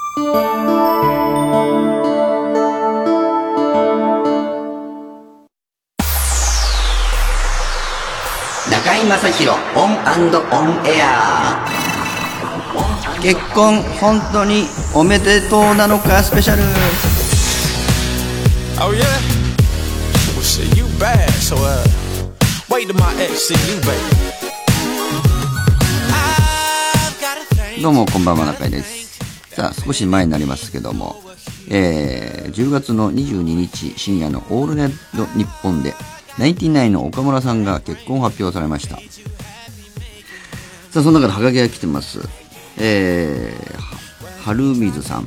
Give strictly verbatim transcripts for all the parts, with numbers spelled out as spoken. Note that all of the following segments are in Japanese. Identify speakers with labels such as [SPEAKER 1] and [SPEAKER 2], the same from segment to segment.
[SPEAKER 1] 中井正広オン&オンエア。結婚本当におめでとうなのかスペシャル。
[SPEAKER 2] Oh yeah? Well shit, you bad, so uh wait till my ex see you, baby.
[SPEAKER 1] どうもこんばんは、中井です。さあ少し前になりますけども、えー、じゅうがつのにじゅうににち深夜のオールナイトニッポンでナインティナインの岡村さんが結婚を発表されました。さあその中でハガキが来てます。えー、春水さん、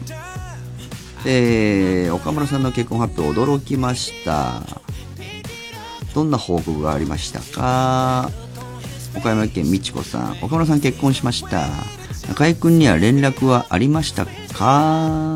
[SPEAKER 1] えー、岡村さんの結婚発表驚きました。どんな報告がありましたか。岡山県美智子さん、岡村さん結婚しました。中井くんには連絡はありましたか。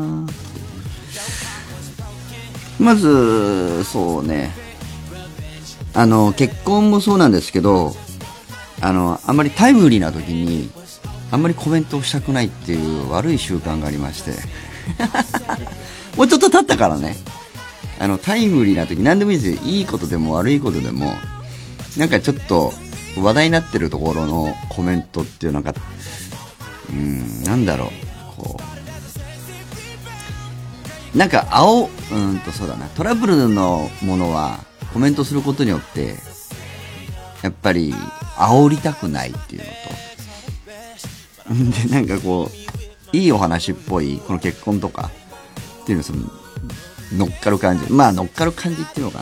[SPEAKER 1] まずそうね、あの結婚もそうなんですけど、あのあんまりタイムリーな時にあんまりコメントをしたくないっていう悪い習慣がありましてもうちょっと経ったからね、あのタイムリーな時何でもいいですよ。いいことでも悪いことでも、なんかちょっと話題になってるところのコメントっていうのが、うーんなんだろう、こうなんか青うーんとそうだな、トラブルのものはコメントすることによってやっぱり煽りたくないっていうのとで、なんかこういいお話っぽいこの結婚とかっていうの、その乗っかる感じ、まあ乗っかる感じっていうのかな、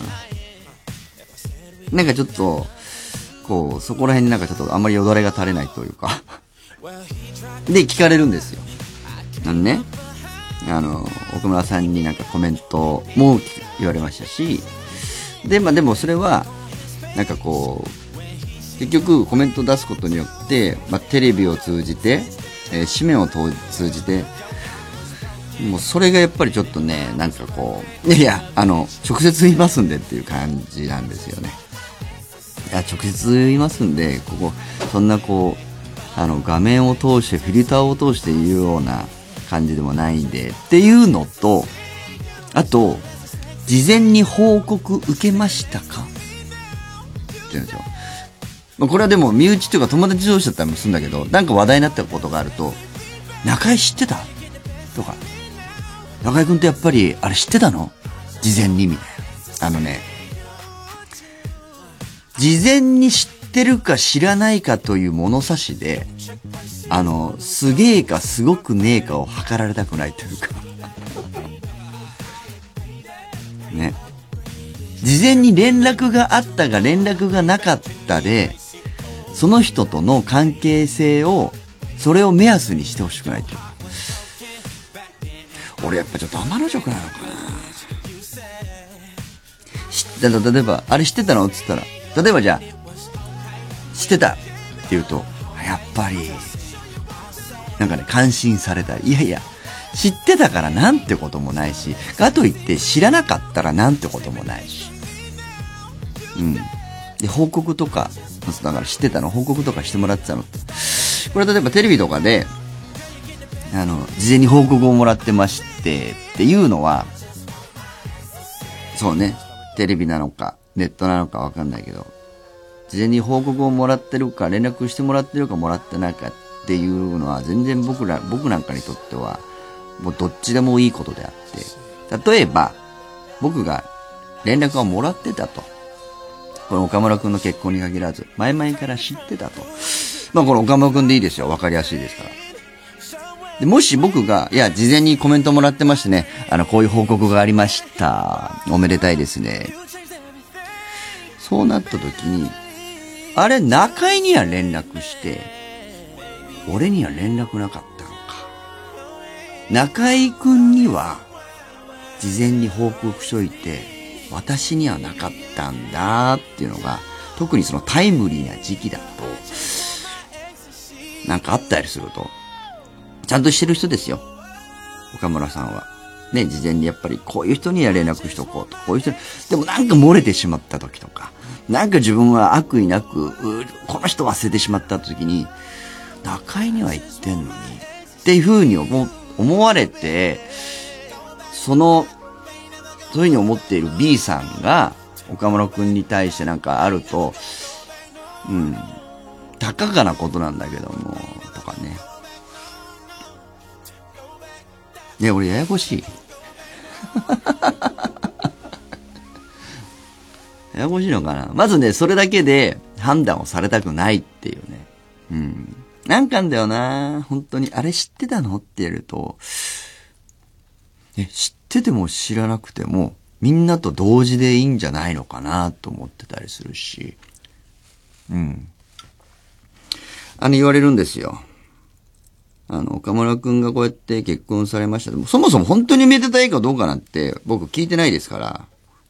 [SPEAKER 1] なんかちょっとこうそこら辺になんかちょっとあんまりよだれが垂れないというかで聞かれるんですよ。なんね、あの奥村さんになんかコメントも言われましたし、でまあでもそれはなんかこう結局コメントを出すことによって、まあ、テレビを通じて、えー、紙面を通じて、もうそれがやっぱりちょっとね、なんかこう、いやいや、あの、直接言いますんでっていう感じなんですよね。いや、直接言いますんで、ここ、そんなこう、あの、画面を通して、フィルターを通して言うような感じでもないんで、っていうのと、あと、事前に報告受けましたかって言うんですよ。まあ、これはでも身内というか友達同士だったりもするんだけど、なんか話題になったことがあると、中井知ってたとか、中井くんってやっぱりあれ知ってたの事前にみたいな。あのね、事前に知ってるか知らないかという物差しで、あのすげえかすごくねえかを測られたくないというかね、事前に連絡があったか連絡がなかったで、その人との関係性を、それを目安にしてほしくないというか。俺やっぱちょっと天の弱なのかな。知ったら、例えばあれ知ってたのって言ったら、例えばじゃあ知ってたって言うと、やっぱりなんかね、感心されたり、いやいや知ってたからなんてこともないし、かといって知らなかったらなんてこともないし、うん。で報告とか、だから知ってたの報告とかしてもらってたのって、これ例えばテレビとかであの事前に報告をもらってましてっていうのは、そうね、テレビなのかネットなのかわかんないけど、事前に報告をもらってるか連絡してもらってるかもらってないかっていうのは全然僕ら僕なんかにとってはもうどっちでもいいことであって、例えば僕が連絡をもらってたと、この岡村くんの結婚に限らず前々から知ってたと、まあこの岡村くんでいいですよ、わかりやすいですから。でもし僕が、いや事前にコメントもらってましてね、あのこういう報告がありました、おめでたいですね、そうなった時に、あれ中井には連絡して俺には連絡なかったのか、中井くんには事前に報告しといて私にはなかったんだっていうのが、特にそのタイムリーな時期だとなんかあったりすると、ちゃんとしてる人ですよ岡村さんはね、事前にやっぱりこういう人には連絡しとこうと、こういう人でもなんか漏れてしまった時とか、なんか自分は悪意なくこの人忘れてしまった時に、中井には言ってんのにっていう風に思思われて、その、そういうふうに思っている B さんが、岡村くんに対してなんかあると、うん、たかがなことなんだけども、とかね。ね、俺ややこしい。ややこしいのかな。まずね、それだけで判断をされたくないっていうね。うん。なんかんだよな。本当に、あれ知ってたのって言うと、え、知ってても知らなくても、みんなと同時でいいんじゃないのかなと思ってたりするし。うん。あの、言われるんですよ。あの、岡村くんがこうやって結婚されました。でもそもそも本当にめでたいかどうかなんて、僕聞いてないですから。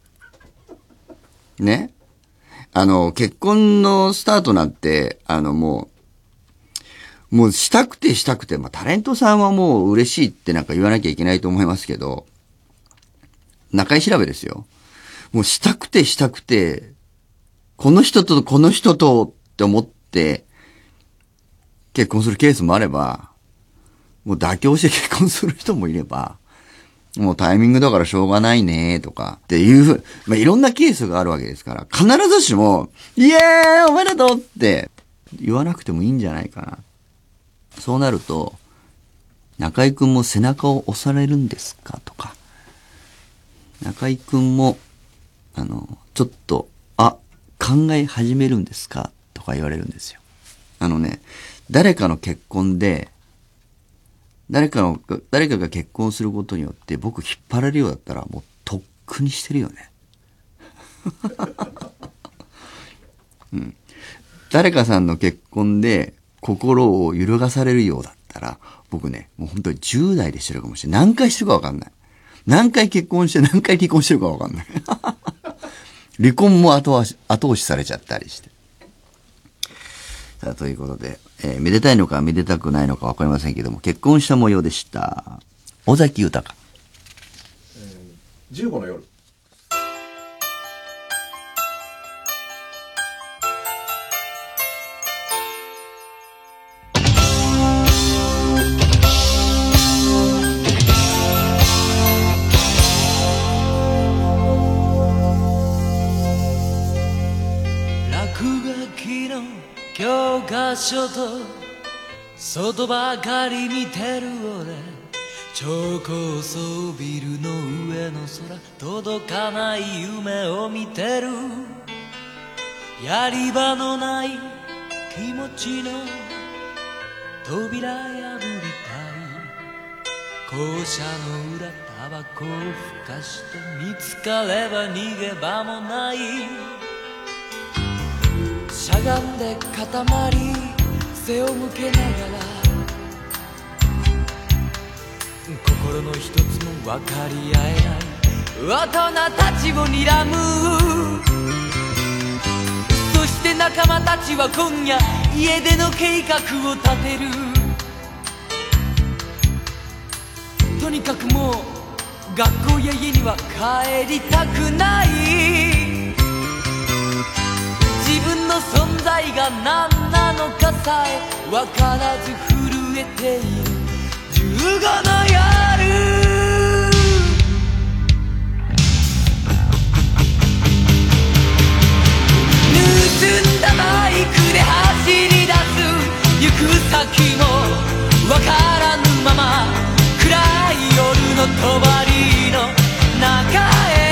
[SPEAKER 1] ね。あの、結婚のスタートなんて、あの、もう、もうしたくてしたくて、まあ、タレントさんはもう嬉しいってなんか言わなきゃいけないと思いますけど、中居調べですよ。もうしたくてしたくて、この人とこの人とって思って結婚するケースもあれば、もう妥協して結婚する人もいれば、もうタイミングだからしょうがないねとかっていうふう、まあ、いろんなケースがあるわけですから、必ずしも、イエーイおめでとうって言わなくてもいいんじゃないかな。そうなると、中居くんも背中を押されるんですかとか、中居くんも、あの、ちょっと、あ、考え始めるんですかとか言われるんですよ。あのね、誰かの結婚で、誰かの、誰かが結婚することによって僕引っ張られるようだったらもうとっくにしてるよね。うん。誰かさんの結婚で心を揺るがされるようだったら、僕ね、もう本当にじゅう代でしてるかもしれない。何回してるかわかんない。何回結婚して何回離婚してるかわかんない。離婚も後押し、後押しされちゃったりして。さあ、ということで、えー、めでたいのかめでたくないのかわかりませんけども、結婚した模様でした。尾崎豊。
[SPEAKER 3] えー、じゅうごの夜。
[SPEAKER 4] 教科書と外ばかり見てる俺、超高層ビルの上の空、届かない夢を見てる。やり場のない気持ちの扉破りたい。校舎の裏タバコをふかして見つかれば逃げ場もない。しゃがんで固まり背を向けながら、心の一つも分かり合えない大人たちを睨む。そして仲間たちは今夜家出の計画を立てる。とにかくもう学校や家には帰りたくない。自分の存在が何なのかさえ分からず震えているじゅうごの夜。盗んだバイクで走り出す。行く先も分からぬまま暗い夜の帳の中へ。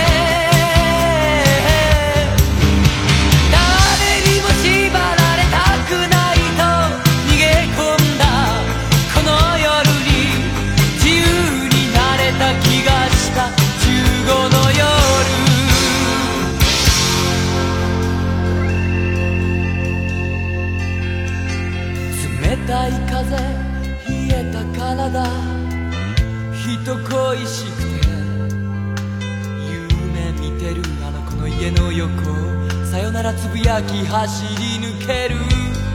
[SPEAKER 4] 冷たい風、冷えた体、人恋しくて夢見てるあの子の家の横をさよならつぶやき走り抜ける。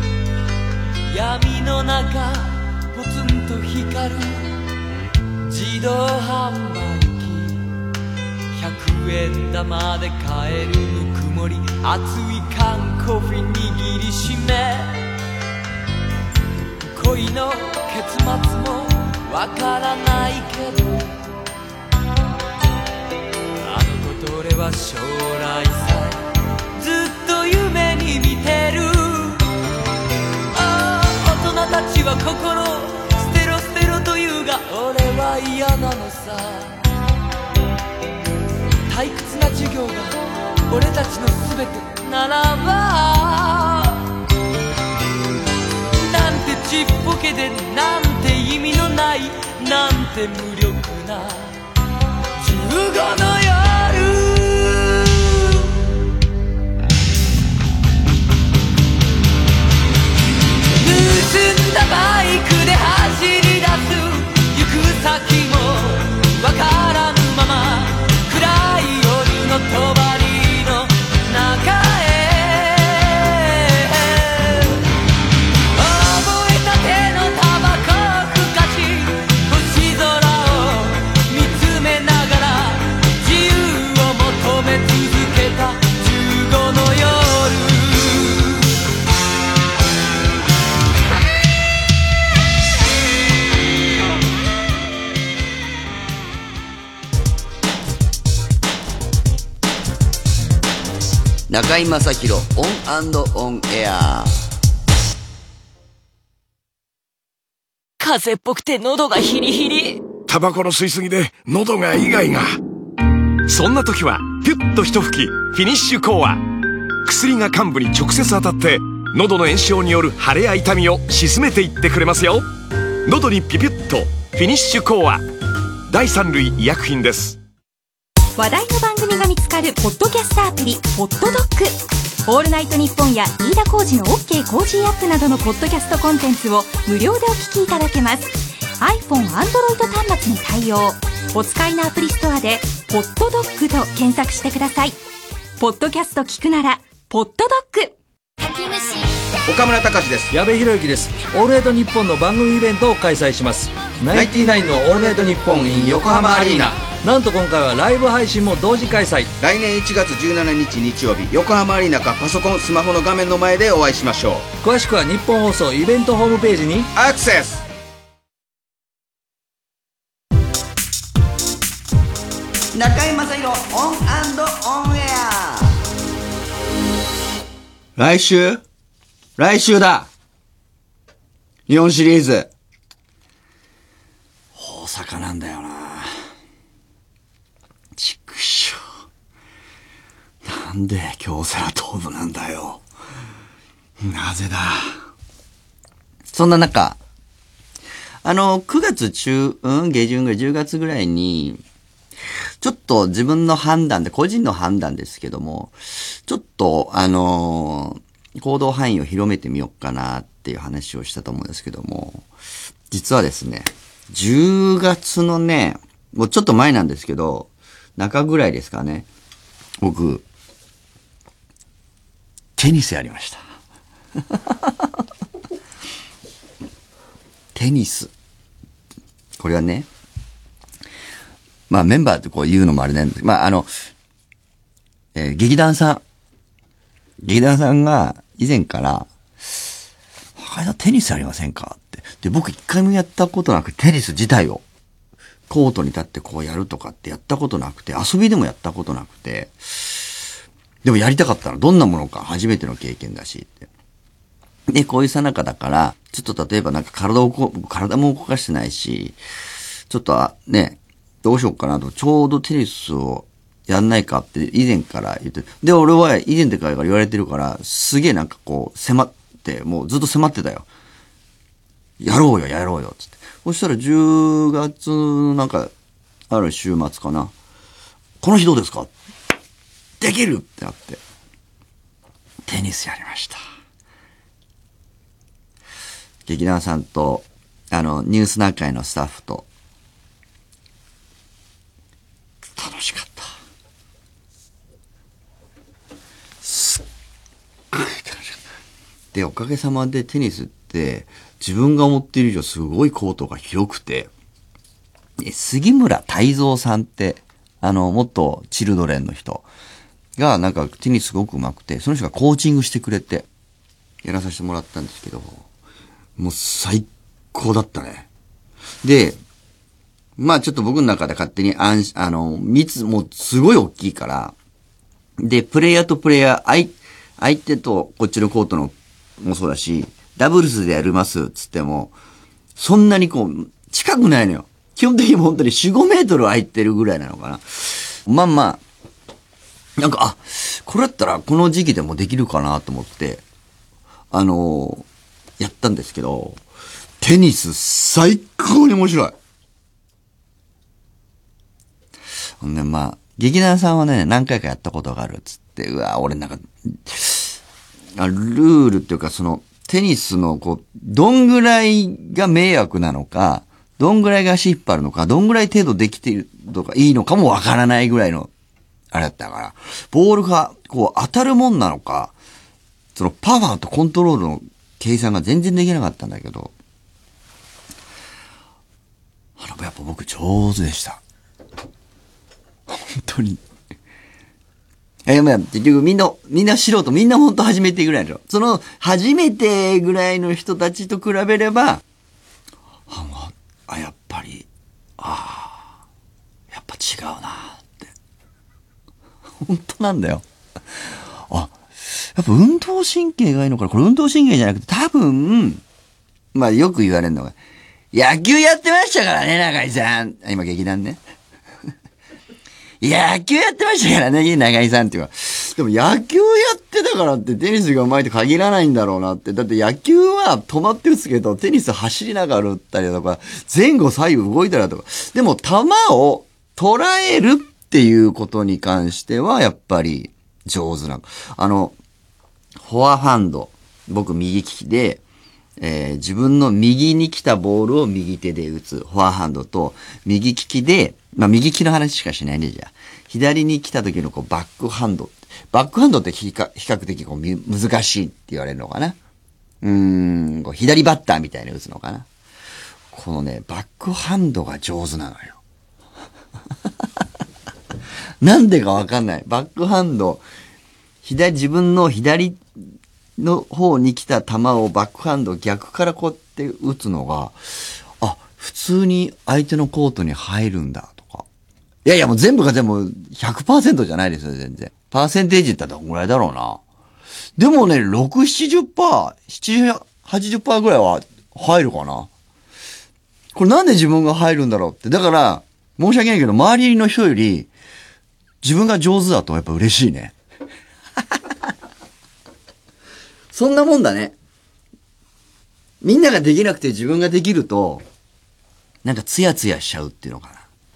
[SPEAKER 4] 闇の中ポツンと光る自動販売機、ひゃくえん玉で買えるぬくもり、熱い缶コーヒー握りしめ、恋の結末もわからないけど、あの子と俺は将来さえずっと夢に見てる。ああ大人たちは心捨てろ捨てろと言うが俺は嫌なのさ。退屈な授業が俺たちの全てならば、なんてちっぽけでなんて意味のないなんて無力なじゅうごの夜。盗んだバイクで走り出す、行く先もわからぬまま暗い夜の帳の中へ。覚えたてのタバコをふかし、星空を見つめながら自由を求め続けたじゅうごの夜。
[SPEAKER 1] 中居正広オン&オンエア。
[SPEAKER 4] 風っぽくて喉がヒリヒリ。
[SPEAKER 5] タバコの吸いすぎで喉がイガイガ。そんな時はピュッと一吹きフィニッシュコア。薬が患部に直接当たって喉の炎症による腫れや痛みを鎮めていってくれますよ。喉にピピュッとフィニッシュコア。第三類医薬品です。
[SPEAKER 6] 話題の番組が見つかるポッドキャストアプリポッドドッグ。オールナイトニッポンや飯田浩司の OK コージーアップなどのポッドキャストコンテンツを無料でお聞きいただけます。 iPhone、Android 端末に対応。お使いのアプリストアでポッドドッグと検索してください。ポッドキャスト聞くならポッドドッグ。
[SPEAKER 3] 岡村隆史です。
[SPEAKER 7] 矢部裕之です。オールナイトニッポンの番組イベントを開催します。ナインティナインのオールナイトニッポン in 横浜アリーナ。なんと今回はライブ配信も同時開催。
[SPEAKER 3] 来年いちがつじゅうしちにち日曜日、横浜アリーナかパソコンスマホの画面の前でお会いしましょう。
[SPEAKER 7] 詳しくは日本放送イベントホームページに
[SPEAKER 3] アクセス。
[SPEAKER 1] 中居正広オン&オンエア。
[SPEAKER 3] 来週来週だ。日本シリーズ。
[SPEAKER 1] 大阪なんだよな。ちくしょう。なんで京セラ東部なんだよ。なぜだ。そんな中、あの、くがつ中、うん、下旬ぐらい、じゅうがつぐらいに、ちょっと自分の判断で、個人の判断ですけども、ちょっと、あのー、行動範囲を広めてみようかなっていう話をしたと思うんですけども、実はですね、じゅうがつのね、もうちょっと前なんですけど、中ぐらいですかね、僕、テニスやりました。テニス。これはね、まあメンバーってこう言うのもあれなんですけど、まああの、えー、劇団さん。劇団さんが以前から、中井さんテニスやりませんかって。で、僕一回もやったことなくテニス自体を、コートに立ってこうやるとかってやったことなくて、遊びでもやったことなくて、でもやりたかったの。どんなものか初めての経験だしって。で、こういうさなかだから、ちょっと例えばなんか体をこ、体も動かしてないし、ちょっとね、どうしようかなと、ちょうどテニスをやんないかって以前から言って、で、俺は以前から言われてるから、すげえなんかこう、迫って、もうずっと迫ってたよ。やろうよ、やろうよ、つって。そしたらじゅうがつのなんか、ある週末かな。この日どうですか？できるってなって、テニスやりました。劇団さんと、あの、ニュース南海のスタッフと、楽しかった。すっごい楽しかった。で、おかげさまでテニスって自分が思っている以上すごいコートが広くて、杉村太蔵さんって、あの、元チルドレンの人がなんかテニスすごく上手くて、その人がコーチングしてくれて、やらさせてもらったんですけど、もう最高だったね。 で、まあちょっと僕の中で勝手に安心、あの、密、もうすごい大きいから、で、プレイヤーとプレイヤー、相、相手とこっちのコートのもそうだし、ダブルスでやりますっつっても、そんなにこう、近くないのよ。基本的に本当によん、ごメートル空いてるぐらいなのかな。まあまあ、なんか、あ、これだったらこの時期でもできるかなと思って、あのー、やったんですけど、テニス最高に面白い。ほんで、まあ、劇団さんはね、何回かやったことがあるっつって、うわ、俺なんか、あルールっていうかその、テニスのこう、どんぐらいが迷惑なのか、どんぐらいが足引っ張るのか、どんぐらい程度できているとかいいのかもわからないぐらいの、あれだったから、ボールがこう当たるもんなのか、そのパワーとコントロールの計算が全然できなかったんだけど、あの、やっぱ僕上手でした。本当に。いや、まあ、結局みんな、みんな素人、みんな本当初めてぐらいでしょ。その、初めてぐらいの人たちと比べれば、あ、あやっぱり、ああ、やっぱ違うなって。本当なんだよ。あ、やっぱ運動神経がいいのかな。これ運動神経じゃなくて、多分、まあよく言われるのが、野球やってましたからね、中井さん。今劇団ね。野球やってましたからね、中井さんっていうか。でも野球やってたからってテニスが上手いと限らないんだろうなって。だって野球は止まって打つけど、テニス走りながら打ったりだとか、前後左右動いたりだとか。でも球を捉えるっていうことに関しては、やっぱり上手な。あの、フォアハンド。僕右利きで、えー、自分の右に来たボールを右手で打つフォアハンドと、右利きで、まあ右利きの話しかしないね、じゃあ。左に来た時のこうバックハンド。バックハンドって比較比較的こう難しいって言われるのかな。うーん、こう左バッターみたいに打つのかな。このね、バックハンドが上手なのよ。なんでかわかんない。バックハンド、左、自分の左の方に来た球をバックハンド逆からこうやって打つのが、あ、普通に相手のコートに入るんだとか。いやいやもう全部が全部 ひゃくパーセント じゃないですよ、全然。パーセンテージって言ったらどんぐらいだろうな。でもね、ろく、ななじゅっパーセント、ななじゅう、はちじゅっパーセント ぐらいは入るかな。これなんで自分が入るんだろうって。だから、申し訳ないけど、周りの人より自分が上手だとやっぱ嬉しいね。そんなもんだね。みんなができなくて自分ができると、なんかツヤツヤしちゃうっていうのかな。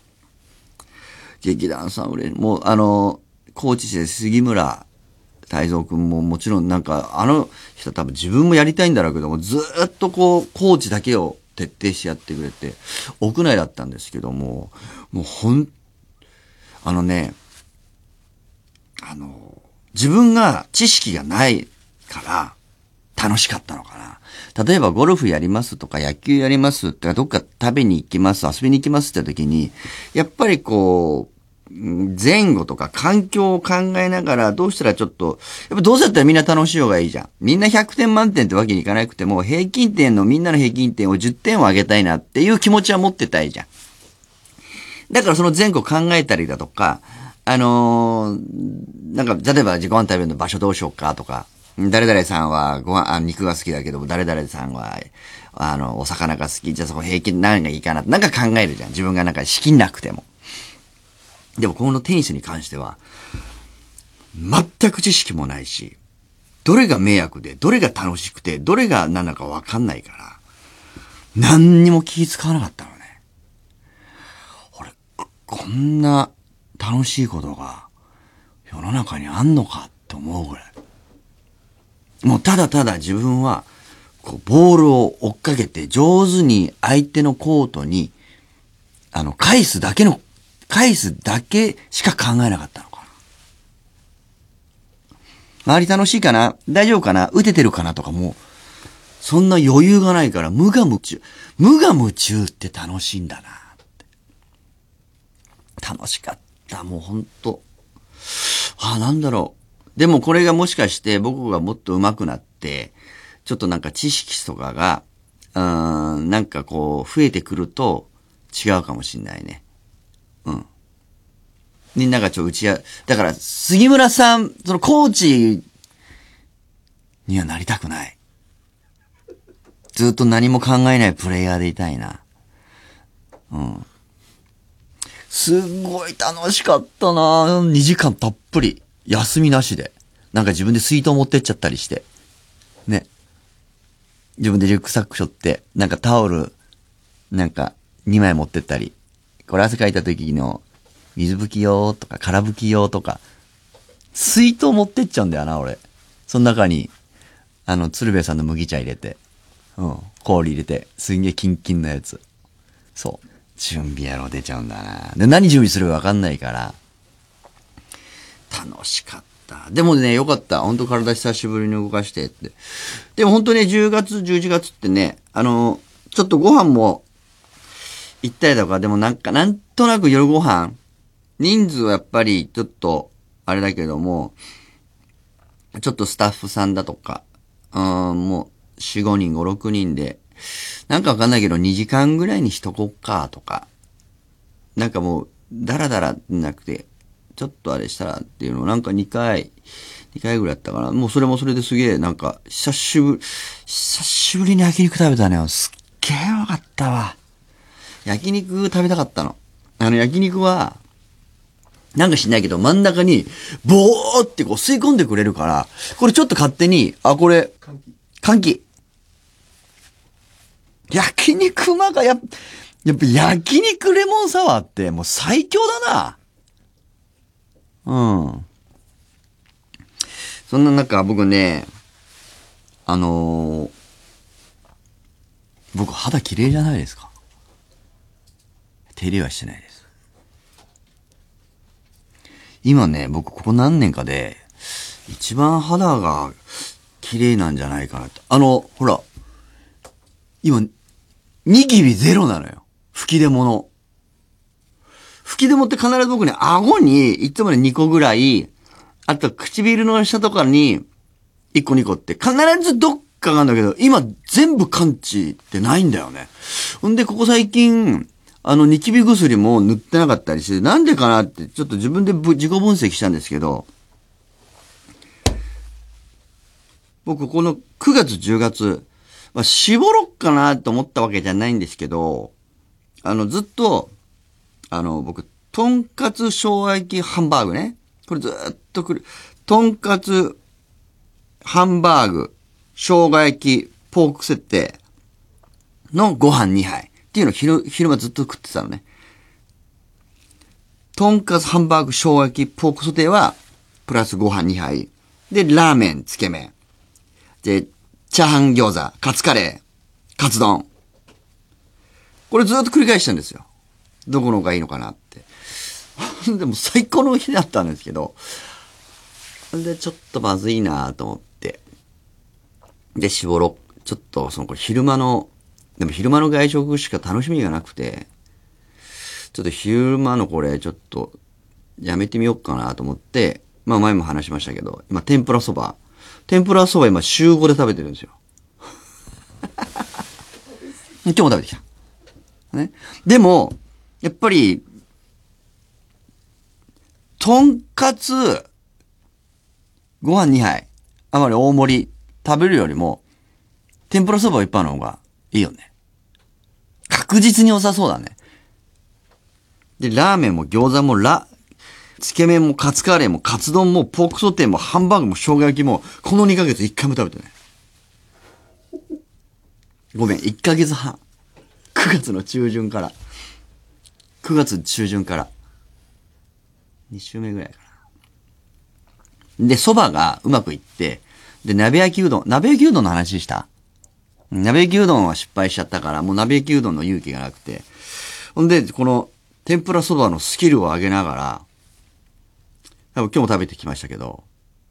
[SPEAKER 1] 劇団さん、俺、もう、あの、コーチで杉村太蔵くんももちろんなんか、あの人多分自分もやりたいんだろうけども、ずーっとこう、コーチだけを徹底してやってくれて、屋内だったんですけども、もうほん、あのね、あの、自分が知識がないから楽しかったのかな。例えばゴルフやりますとか野球やりますとかどっか食べに行きます、遊びに行きますって時に、やっぱりこう、前後とか環境を考えながらどうしたらちょっと、やっぱどうせだったらみんな楽しい方がいいじゃん。みんなひゃくてん満点ってわけにいかなくても、平均点のみんなの平均点をじゅってんを上げたいなっていう気持ちは持ってたいじゃん。だからその前後考えたりだとか、あのー、なんか例えばご飯食べるの場所どうしようかとか、誰々さんはご飯、あ、肉が好きだけども、誰々さんは、あの、お魚が好き。じゃあそこ平均何がいいかな。なんか考えるじゃん。自分がなんか資金なくても。でもこのテニスに関しては、全く知識もないし、どれが迷惑で、どれが楽しくて、どれが何なのかわかんないから、何にも気使わなかったのね。俺、こんな楽しいことが世の中にあんのかって思うぐらい。もうただただ自分は、こう、ボールを追っかけて上手に相手のコートに、あの、返すだけの、返すだけしか考えなかったのかな。周り楽しいかな？大丈夫かな？打ててるかなとかも、そんな余裕がないから無我夢中。無我夢中って楽しいんだなって。楽しかった。もうほんと。あ、なんだろう。でもこれがもしかして僕がもっと上手くなって、ちょっとなんか知識とかが、 うーん、なんかこう、増えてくると違うかもしんないね。うん。みんながちょ、うちや、だから、杉村さん、そのコーチにはなりたくない。ずっと何も考えないプレイヤーでいたいな。うん。すっごい楽しかったな。にじかんたっぷり。休みなしで。なんか自分で水筒持ってっちゃったりして。ね。自分でリュックサック背負って、なんかタオル、なんかにまい持ってったり。これ汗かいた時の水拭き用とか空拭き用とか。水筒持ってっちゃうんだよな、俺。その中に、あの、鶴瓶さんの麦茶入れて。うん。氷入れて、すんげえキンキンのやつ。そう。準備やろう出ちゃうんだな。で、何準備するかわかんないから。楽しかった。でもね、よかった。ほんと体久しぶりに動かしてって。でもほんとね、じゅうがつ、じゅういちがつってね、あの、ちょっとご飯も行ったりとか、でもなんか、なんとなく夜ご飯、人数はやっぱりちょっと、あれだけども、ちょっとスタッフさんだとか、うん、もう、よん、ごにん、ご、ろくにんで、なんかわかんないけど、にじかんぐらいにしとこっか、とか。なんかもう、だらだらなくて、ちょっとあれしたらっていうのを、なんかにかい、にかいぐらいやったかな。もうそれもそれですげえ、なんか、久しぶり、久しぶりに焼肉食べたね。すっげえよかったわ。焼肉食べたかったの。あの焼肉は、なんか知んないけど、真ん中に、ボーってこう吸い込んでくれるから、これちょっと勝手に、あ、これ、換気。焼肉うまがやっ、やっぱ焼肉レモンサワーってもう最強だな。うん。そんな中僕ね、あのー、僕肌綺麗じゃないですか。手入れはしてないです。今ね、僕ここ何年かで一番肌が綺麗なんじゃないかなって。あの、ほら、今、ニキビゼロなのよ。吹き出物。吹き出物って必ず僕ね、顎にいつもねにこぐらい、あと唇の下とかにいっこにこって必ずどっかがあるんだけど、今全部完治ってないんだよね。ほんで、ここ最近、あのニキビ薬も塗ってなかったりして、なんでかなってちょっと自分で自己分析したんですけど、僕このくがつじゅうがつ、まあ、絞ろっかなと思ったわけじゃないんですけど、あの、ずっと、あの、僕、とんかつ生姜焼きハンバーグね。これずっとくる。とんかつ、ハンバーグ、生姜焼き、ポークセッテのご飯にはいっていうのを昼、昼間ずっと食ってたのね。とんかつ、ハンバーグ、生姜焼き、ポークソテーは、プラスご飯にはい。で、ラーメン、つけ麺。で、チャーハン餃子、カツカレー、カツ丼。これずっと繰り返したんですよ。どこの方がいいのかなって。でも最高の日だったんですけど、で、ちょっとまずいなと思って。で、絞ろう。ちょっと、その、これ昼間の、でも昼間の外食しか楽しみがなくて、ちょっと昼間のこれ、ちょっと、やめてみようかなと思って、まあ前も話しましたけど、今、天ぷらそば。天ぷらそば今週ごで食べてるんですよ。今日も食べてきた。ね。でも、やっぱり、とんかつ、ご飯にはい、あまり大盛り食べるよりも、天ぷらそば一杯の方がいいよね。確実に良さそうだね。で、ラーメンも餃子もラ、つけ麺もカツカレーもカツ丼もポークソテーもハンバーグも生姜焼きもこのにかげついっかいも食べてない。ごめん、いっかげつはん。くがつの中旬から。くがつ中旬から。に週目ぐらいかな。で、蕎麦がうまくいって、で、鍋焼きうどん、鍋焼きうどんの話した？鍋焼きうどんは失敗しちゃったから、もう鍋焼きうどんの勇気がなくて。ほんで、この天ぷら蕎麦のスキルを上げながら、多分今日も食べてきましたけど、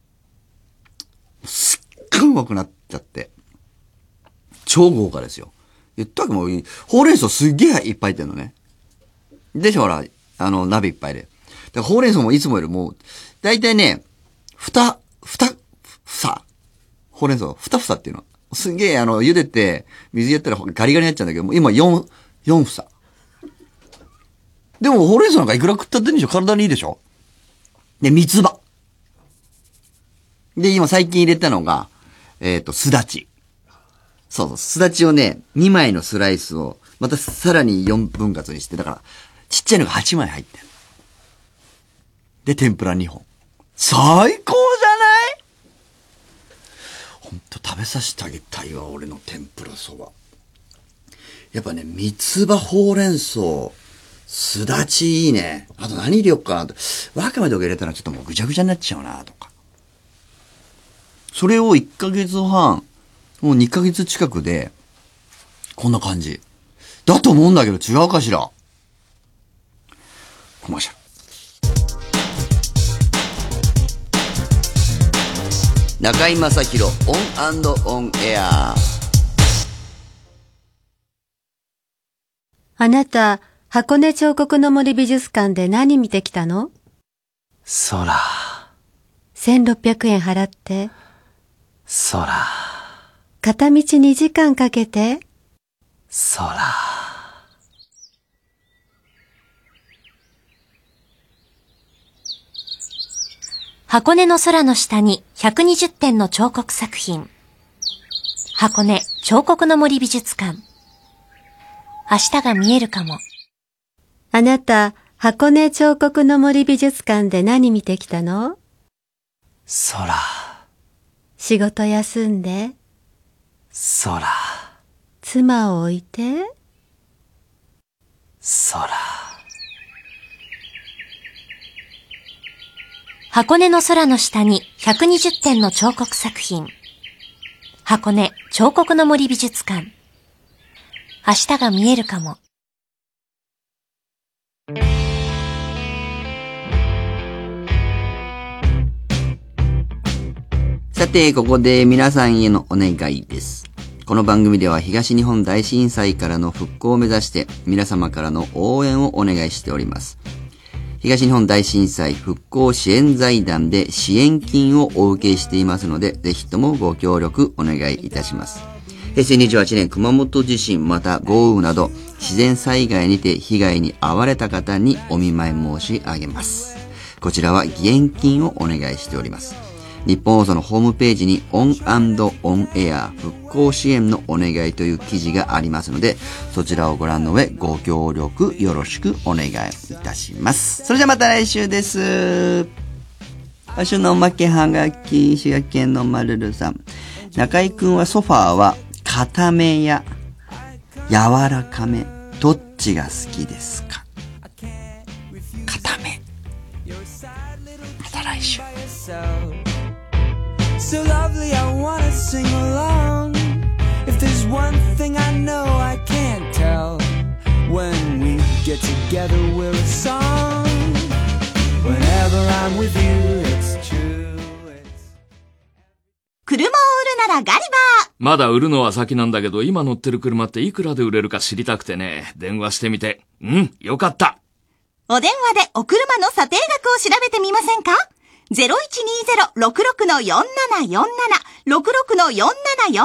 [SPEAKER 1] すっごいうまくなっちゃって。超豪華ですよ。言ったわけもう、ほうれん草すっげえいっぱい入ってんのね。でしょ、ほら、あの、鍋いっぱいで。でほうれん草もいつもよりも、だいたいね、ふた、ふた、ふさ。ほうれん草、ふたふさっていうの。 すげえ、あの、茹でて、水やったらガリガリになっちゃうんだけど、もう今よん、よん房。でも、ほうれん草なんかいくら食ったってんでしょ？体にいいでしょ？で、三つ葉。で、今最近入れたのが、えっと、すだち。そうそう、すだちをね、にまいのスライスを、またさらによんぶん割にして、だから、ちっちゃいのがはちまい入ってる。で、天ぷらにほん。最高じゃない？ほんと食べさせてあげたいわ、俺の天ぷらそば。やっぱね、三つ葉ほうれん草、すだちいいね。あと何入れよっかなと。わかめとか入れたらちょっともうぐちゃぐちゃになっちゃうなとか。それをいっかげつはん、もうにかげつ近くで、こんな感じ。だと思うんだけど違うかしら。コマーシャル。中居正広オン&オンエア。
[SPEAKER 8] あなた、箱根彫刻の森美術館で何見てきたの？
[SPEAKER 9] 空。
[SPEAKER 8] せんろっぴゃくえん払って。
[SPEAKER 9] 空。
[SPEAKER 8] 片道にじかんかけて。
[SPEAKER 9] 空。
[SPEAKER 10] 箱根の空の下にひゃくにじゅってんの彫刻作品。箱根彫刻の森美術館。明日が見えるかも。
[SPEAKER 8] あなた、箱根彫刻の森美術館で何見てきたの？
[SPEAKER 9] 空。
[SPEAKER 8] 仕事休んで。
[SPEAKER 9] 空。
[SPEAKER 8] 妻を置いて。
[SPEAKER 9] 空。
[SPEAKER 10] 箱根の空の下にひゃくにじゅってんの彫刻作品。箱根彫刻の森美術館。明日が見えるかも。
[SPEAKER 1] さて、ここで皆さんへのお願いです。この番組では東日本大震災からの復興を目指して皆様からの応援をお願いしております。東日本大震災復興支援財団で支援金をお受けしていますので、ぜひともご協力お願いいたします。へいせいにじゅうはちねん熊本地震また豪雨など自然災害にて被害に遭われた方にお見舞い申し上げます。こちらは義援金をお願いしております。日本放送のホームページにオン&オンエア復興支援のお願いという記事がありますので、そちらをご覧の上ご協力よろしくお願いいたします。それじゃまた来週です。来週のおまけはがき、滋賀県のまるるさん。中井くんはソファーは固めや柔らかめどっちが好きですか？固め。また来週。
[SPEAKER 11] So lovely, I wanna sing along. If there's one thing I know I can't tell, when we get together we're a song. Whenever I'm with you, it's true. It's...
[SPEAKER 6] 車を売るならガリバー。
[SPEAKER 5] まだ売るのは先なんだけど、今乗ってる車っていくらで売れるか知りたくてね、電話してみて。うん、よかった。
[SPEAKER 6] お電話でお車の査定額を調べてみませんか？ ゼロいちにゼロ ろくろく よんななよんなな ろくろく よんななよんなな はい、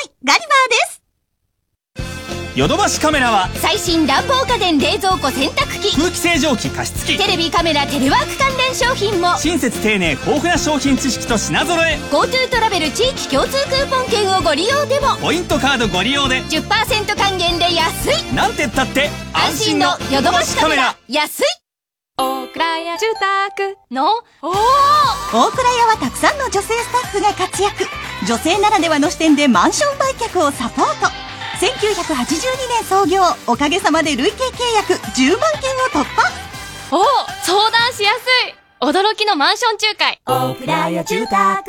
[SPEAKER 6] ガリバーです。
[SPEAKER 12] ヨドバシカメラは
[SPEAKER 13] 最新暖房家電、冷蔵庫、洗濯機、
[SPEAKER 12] 空気清浄機、加湿器、
[SPEAKER 13] テレビ、カメラ、テレワーク関連商品も
[SPEAKER 12] 親切丁寧豊富な商品知識と品揃え。
[SPEAKER 13] GoTo トラベル地域共通クーポン券をご利用でも
[SPEAKER 12] ポイントカードご利用で
[SPEAKER 13] じゅっパーセント 還元で安い。
[SPEAKER 12] なんてったって
[SPEAKER 13] 安心のヨドバシカメラ。安い。
[SPEAKER 6] 大倉屋住宅の
[SPEAKER 13] おー
[SPEAKER 6] 大倉屋はたくさんの女性スタッフが活躍。女性ならではの視点でマンション売却をサポート。せんきゅうひゃくはちじゅうにねん創業。おかげさまで累計契約じゅうまんけんを突破。
[SPEAKER 13] おー、相談しやすい。驚きのマンション仲介。
[SPEAKER 6] 大倉屋住宅。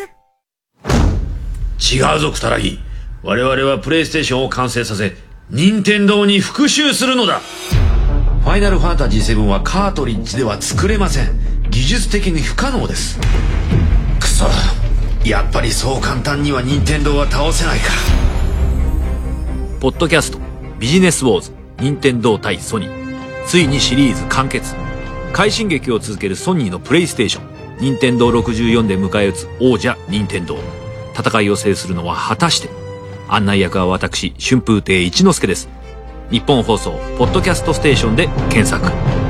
[SPEAKER 14] 違うぞ、クタラギ。我々はプレイステーションを完成させ、任天堂に復讐するのだ。ファイナルファンタジーセブンはカートリッジでは作れません。技術的に不可能です。くそ、やっぱりそう簡単には任天堂は倒せないか。
[SPEAKER 5] ポッドキャストビジネスウォーズ任天堂対ソニー、ついにシリーズ完結。快進撃を続けるソニーのプレイステーション、任天堂ろくじゅうよんで迎え撃つ王者任天堂。 戦いを制するのは果たして。案内役は私、春風亭一之輔です。日本放送ポッドキャストステーションで検索。